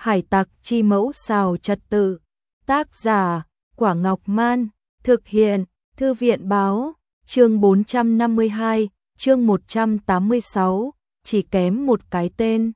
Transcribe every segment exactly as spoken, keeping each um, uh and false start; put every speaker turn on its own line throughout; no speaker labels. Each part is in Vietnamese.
Hải tặc chi mẫu xào trật tự. Tác giả, Quả Ngọc Man. Thực hiện, Thư viện Báo. Chương bốn trăm năm mươi hai, chương một trăm tám mươi sáu, chỉ kém một cái tên.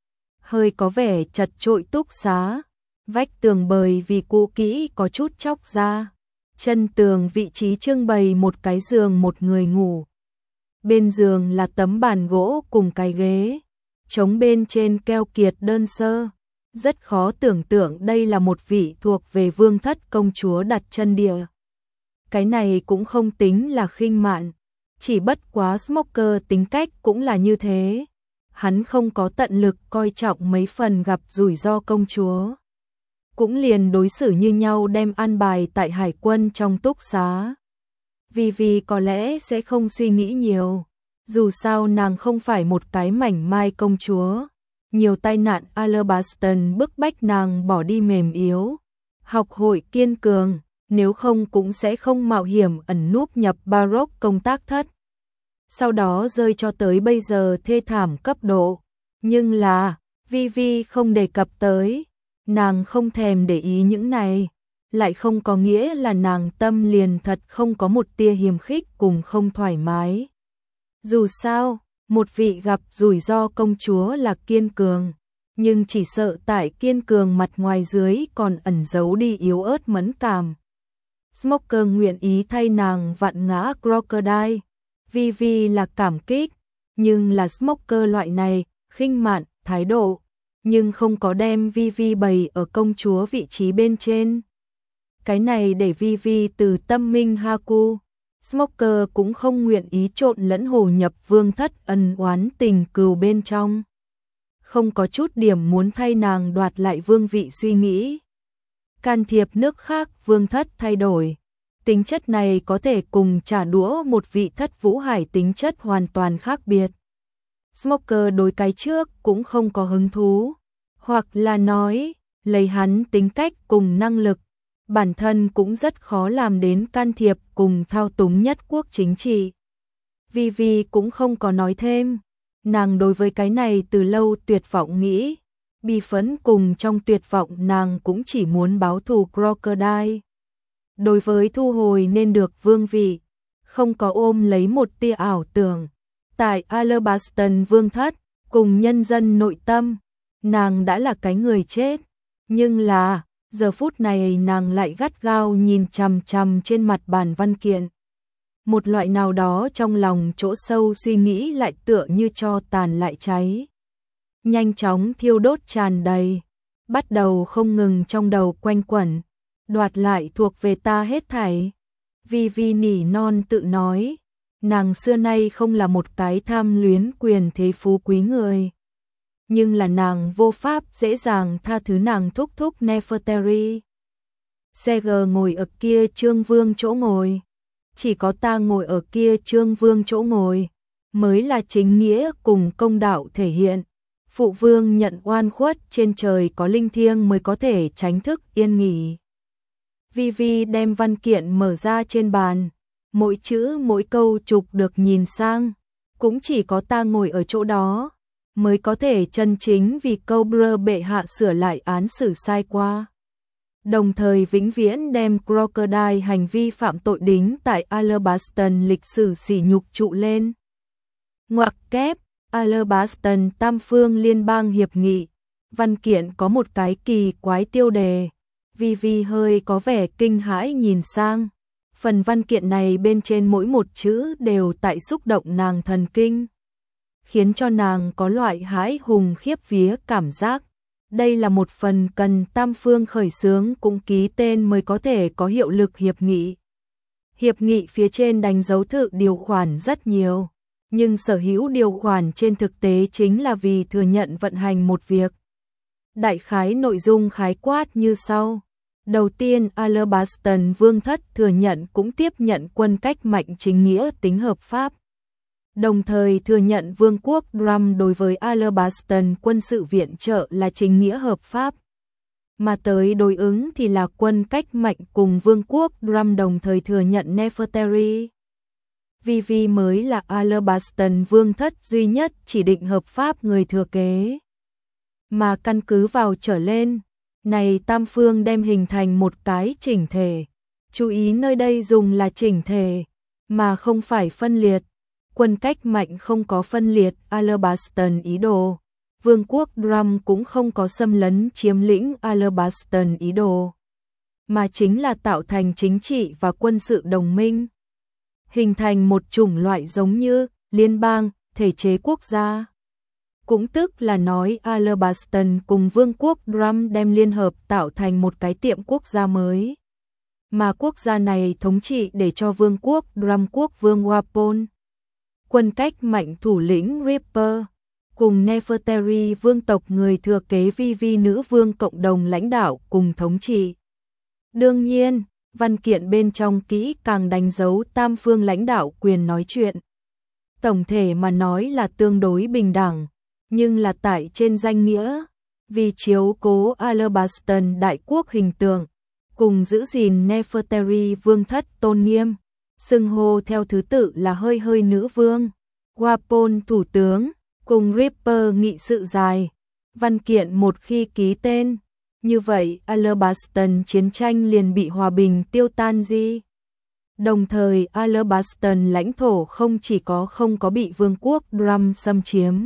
Hơi có vẻ chật chội túc xá. Vách tường bời vì cũ kỹ có chút chóc ra. Chân tường vị trí trưng bày một cái giường một người ngủ. Bên giường là tấm bàn gỗ cùng cái ghế. Trống bên trên keo kiệt đơn sơ. Rất khó tưởng tượng đây là một vị thuộc về vương thất công chúa đặt chân địa. Cái này cũng không tính là khinh mạn. Chỉ bất quá Smoker tính cách cũng là như thế. Hắn không có tận lực coi trọng mấy phần gặp rủi ro công chúa. Cũng liền đối xử như nhau đem an bài tại hải quân trong túc xá. Vì vì có lẽ sẽ không suy nghĩ nhiều. Dù sao nàng không phải một cái mảnh mai công chúa. Nhiều tai nạn Alabaston bức bách nàng bỏ đi mềm yếu. Học hội kiên cường, nếu không cũng sẽ không mạo hiểm ẩn núp nhập Baroque công tác thất. Sau đó rơi cho tới bây giờ thê thảm cấp độ. Nhưng là, Vivi không đề cập tới. Nàng không thèm để ý những này. Lại không có nghĩa là nàng tâm liền thật không có một tia hiềm khích cùng không thoải mái. Dù sao, một vị gặp rủi ro công chúa là kiên cường. Nhưng chỉ sợ tại kiên cường mặt ngoài dưới còn ẩn giấu đi yếu ớt mẫn cảm. Smoker nguyện ý thay nàng vặn ngã Crocodile. Vivi là cảm kích. Nhưng là Smoker loại này, khinh mạn, thái độ. Nhưng không có đem Vivi bày ở công chúa vị trí bên trên. Cái này để Vivi từ tâm minh Haku. Smoker cũng không nguyện ý trộn lẫn hồ nhập vương thất ân oán tình cừu bên trong. Không có chút điểm muốn thay nàng đoạt lại vương vị suy nghĩ. Can thiệp nước khác vương thất thay đổi. Tính chất này có thể cùng trả đũa một vị thất vũ hải tính chất hoàn toàn khác biệt. Smoker đối cái trước cũng không có hứng thú. Hoặc là nói, lấy hắn tính cách cùng năng lực. Bản thân cũng rất khó làm đến can thiệp cùng thao túng nhất quốc chính trị. Vivi cũng không có nói thêm. Nàng đối với cái này từ lâu tuyệt vọng nghĩ. Bi phấn cùng trong tuyệt vọng nàng cũng chỉ muốn báo thù Crocodile. Đối với thu hồi nên được vương vị, không có ôm lấy một tia ảo tưởng. Tại Alabaston vương thất, cùng nhân dân nội tâm, nàng đã là cái người chết. Nhưng là, giờ phút này nàng lại gắt gao nhìn chằm chằm trên mặt bàn văn kiện. Một loại nào đó trong lòng chỗ sâu suy nghĩ lại tựa như cho tàn lại cháy. Nhanh chóng thiêu đốt tràn đầy, bắt đầu không ngừng trong đầu quanh quẩn. Đoạt lại thuộc về ta hết thảy. Vivi nỉ non tự nói, nàng xưa nay không là một cái tham luyến quyền thế phú quý người. Nhưng là nàng vô pháp dễ dàng tha thứ nàng thúc thúc Nefertari. Seger ngồi ở kia Trương Vương chỗ ngồi. Chỉ có ta ngồi ở kia Trương Vương chỗ ngồi. Mới là chính nghĩa cùng công đạo thể hiện. Phụ vương nhận oan khuất trên trời có linh thiêng mới có thể tránh thức yên nghỉ. Vivi đem văn kiện mở ra trên bàn. Mỗi chữ mỗi câu chụp được nhìn sang. Cũng chỉ có ta ngồi ở chỗ đó. Mới có thể chân chính vì câu brơ bệ hạ sửa lại án xử sai qua. Đồng thời vĩnh viễn đem Crocodile hành vi phạm tội đính tại Alabaston lịch sử sỉ nhục trụ lên. Ngoặc kép, Alabaston Tam Phương Liên bang Hiệp nghị. Văn kiện có một cái kỳ quái tiêu đề. Vivi hơi có vẻ kinh hãi nhìn sang. Phần văn kiện này bên trên mỗi một chữ đều tại xúc động nàng thần kinh. Khiến cho nàng có loại hãi hùng khiếp vía cảm giác. Đây là một phần cần tam phương khởi xướng cũng ký tên mới có thể có hiệu lực hiệp nghị. Hiệp nghị phía trên đánh dấu thự điều khoản rất nhiều. Nhưng sở hữu điều khoản trên thực tế chính là vì thừa nhận vận hành một việc. Đại khái nội dung khái quát như sau. Đầu tiên, Alabaston vương thất thừa nhận cũng tiếp nhận quân cách mạnh chính nghĩa tính hợp pháp. Đồng thời thừa nhận vương quốc Drum đối với Alabaston quân sự viện trợ là chính nghĩa hợp pháp. Mà tới đối ứng thì là quân cách mạnh cùng vương quốc Drum đồng thời thừa nhận Nefertari. Vivi mới là Alabaston vương thất duy nhất chỉ định hợp pháp người thừa kế. mà căn cứ vào trở lên, này tam phương đem hình thành một cái chỉnh thể. Chú ý nơi đây dùng là chỉnh thể, mà không phải phân liệt. Quân cách mạnh không có phân liệt Alabastan ý đồ. Vương quốc Drum cũng không có xâm lấn chiếm lĩnh Alabastan ý đồ, mà chính là tạo thành chính trị và quân sự đồng minh, hình thành một chủng loại giống như liên bang, thể chế quốc gia. Cũng tức là nói Alabastan cùng Vương quốc Drum đem liên hợp tạo thành một cái tiệm quốc gia mới, mà quốc gia này thống trị để cho Vương quốc Drum quốc vương Wapol. Quân cách mạnh thủ lĩnh Ripper cùng Nefertari vương tộc người thừa kế vi vi nữ vương cộng đồng lãnh đạo cùng thống trị. Đương nhiên, văn kiện bên trong kỹ càng đánh dấu tam phương lãnh đạo quyền nói chuyện. Tổng thể mà nói là tương đối bình đẳng, nhưng là tại trên danh nghĩa, vì chiếu cố Alabastan đại quốc hình tượng, cùng giữ gìn Nefertari vương thất tôn nghiêm, xưng hô theo thứ tự là hơi hơi nữ vương, Wapol thủ tướng, cùng Ripper nghị sự dài. Văn kiện một khi ký tên, như vậy Alabastan chiến tranh liền bị hòa bình tiêu tan di. Đồng thời Alabastan lãnh thổ không chỉ có không có bị Vương quốc Drum xâm chiếm,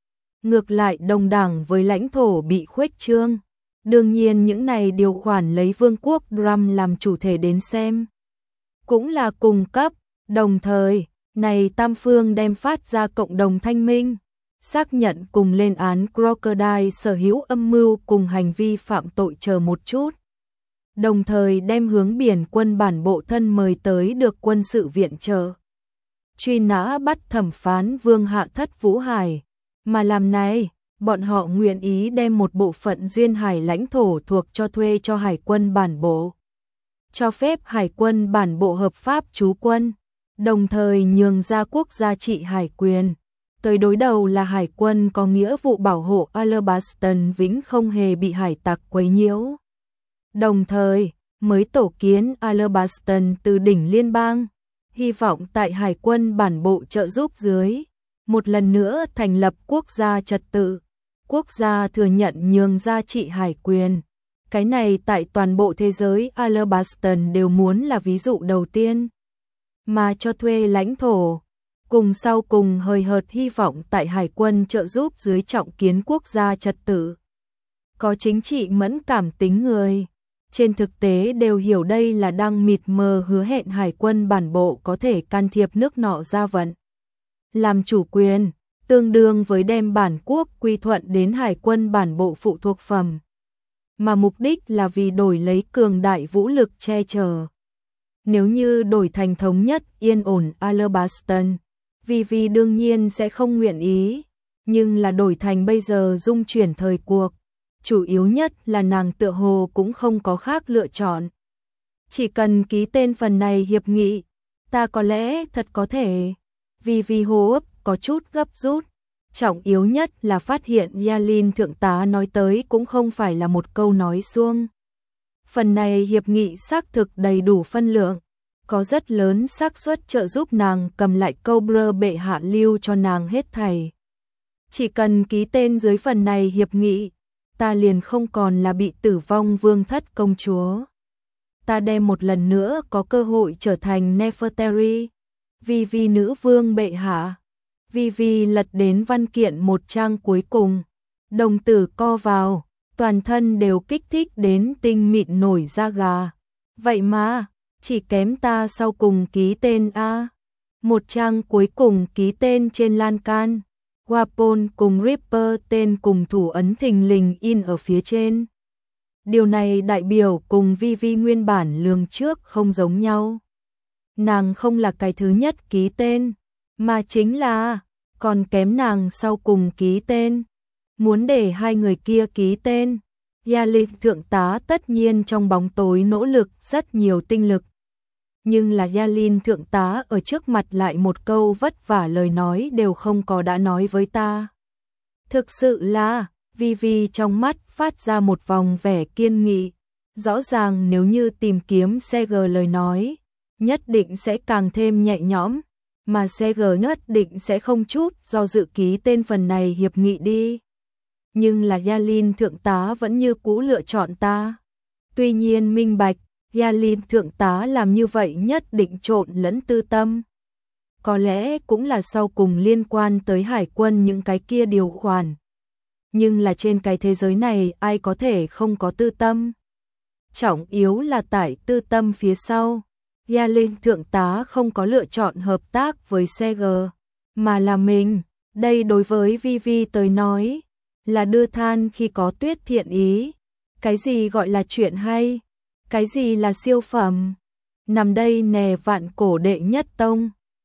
ngược lại đồng đẳng với lãnh thổ bị khuếch trương. Đương nhiên những này điều khoản lấy Vương quốc Drum làm chủ thể đến xem, cũng là cung cấp. Đồng thời, này tam phương đem phát ra cộng đồng thanh minh, xác nhận cùng lên án Crocodile sở hữu âm mưu cùng hành vi phạm tội chờ một chút. Đồng thời đem hướng biển quân bản bộ thân mời tới được quân sự viện trợ, truy nã bắt thẩm phán Vương Hạ Thất Vũ Hải, mà làm này, bọn họ nguyện ý đem một bộ phận duyên hải lãnh thổ thuộc cho thuê cho hải quân bản bộ, cho phép hải quân bản bộ hợp pháp trú quân, đồng thời nhường ra quốc gia trị hải quyền. Tới đối đầu là hải quân có nghĩa vụ bảo hộ Alabastan vĩnh không hề bị hải tặc quấy nhiễu. Đồng thời, mới tổ kiến Alabastan từ đỉnh liên bang, hy vọng tại hải quân bản bộ trợ giúp dưới, một lần nữa thành lập quốc gia trật tự, quốc gia thừa nhận nhường ra trị hải quyền. Cái này tại toàn bộ thế giới Alabastan đều muốn là ví dụ đầu tiên, mà cho thuê lãnh thổ. Cùng sau cùng hời hợt hy vọng tại hải quân trợ giúp dưới trọng kiến quốc gia trật tự. Có chính trị mẫn cảm tính người, trên thực tế đều hiểu đây là đang mịt mờ hứa hẹn hải quân bản bộ có thể can thiệp nước nọ gia vận. Làm chủ quyền, tương đương với đem bản quốc quy thuận đến hải quân bản bộ phụ thuộc phẩm. Mà mục đích là vì đổi lấy cường đại vũ lực che chở. Nếu như đổi thành thống nhất yên ổn Alabastan, vì vì đương nhiên sẽ không nguyện ý, nhưng là đổi thành bây giờ dung chuyển thời cuộc, chủ yếu nhất là nàng tựa hồ cũng không có khác lựa chọn. Chỉ cần ký tên phần này hiệp nghị, ta có lẽ thật có thể, vì vì hô ấp có chút gấp rút. Trọng yếu nhất là phát hiện Yalin thượng tá nói tới cũng không phải là một câu nói suông. Phần này hiệp nghị xác thực đầy đủ phân lượng, có rất lớn xác suất trợ giúp nàng cầm lại Cobra bệ hạ lưu cho nàng hết thảy. Chỉ cần ký tên dưới phần này hiệp nghị, ta liền không còn là bị tử vong vương thất công chúa. Ta đem một lần nữa có cơ hội trở thành Nefertari, vì vì nữ vương bệ hạ. Vì vì lật đến văn kiện một trang cuối cùng, đồng tử co vào, toàn thân đều kích thích đến tinh mịn nổi da gà. Vậy mà, chỉ kém ta sau cùng ký tên A. Một trang cuối cùng ký tên trên lan can, Wapol cùng Ripper tên cùng thủ ấn thình lình in ở phía trên. Điều này đại biểu cùng vi vi nguyên bản lường trước không giống nhau. Nàng không là cái thứ nhất ký tên, mà chính là còn kém nàng sau cùng ký tên. Muốn để hai người kia ký tên, Yalin thượng tá tất nhiên trong bóng tối nỗ lực rất nhiều tinh lực. Nhưng là Yalin thượng tá ở trước mặt lại một câu vất vả lời nói đều không có đã nói với ta. Thực sự là, vi vi trong mắt phát ra một vòng vẻ kiên nghị. Rõ ràng nếu như tìm kiếm xê giê lời nói, nhất định sẽ càng thêm nhẹ nhõm. Mà xê giê nhất định sẽ không chút do dự ký tên phần này hiệp nghị đi. nhưng là Yalin thượng tá vẫn như cũ lựa chọn ta. Tuy nhiên minh bạch, Yalin thượng tá làm như vậy nhất định trộn lẫn tư tâm. Có lẽ cũng là sau cùng liên quan tới hải quân những cái kia điều khoản. Nhưng là trên cái thế giới này ai có thể không có tư tâm. Trọng yếu là tại tư tâm phía sau. Yalin thượng tá không có lựa chọn hợp tác với xê giê, mà là mình. Đây đối với Vi Vi tới nói, là đưa than khi có tuyết thiện ý. Cái gì gọi là chuyện hay? Cái gì là siêu phẩm? Nằm đây nè vạn cổ đệ nhất tông.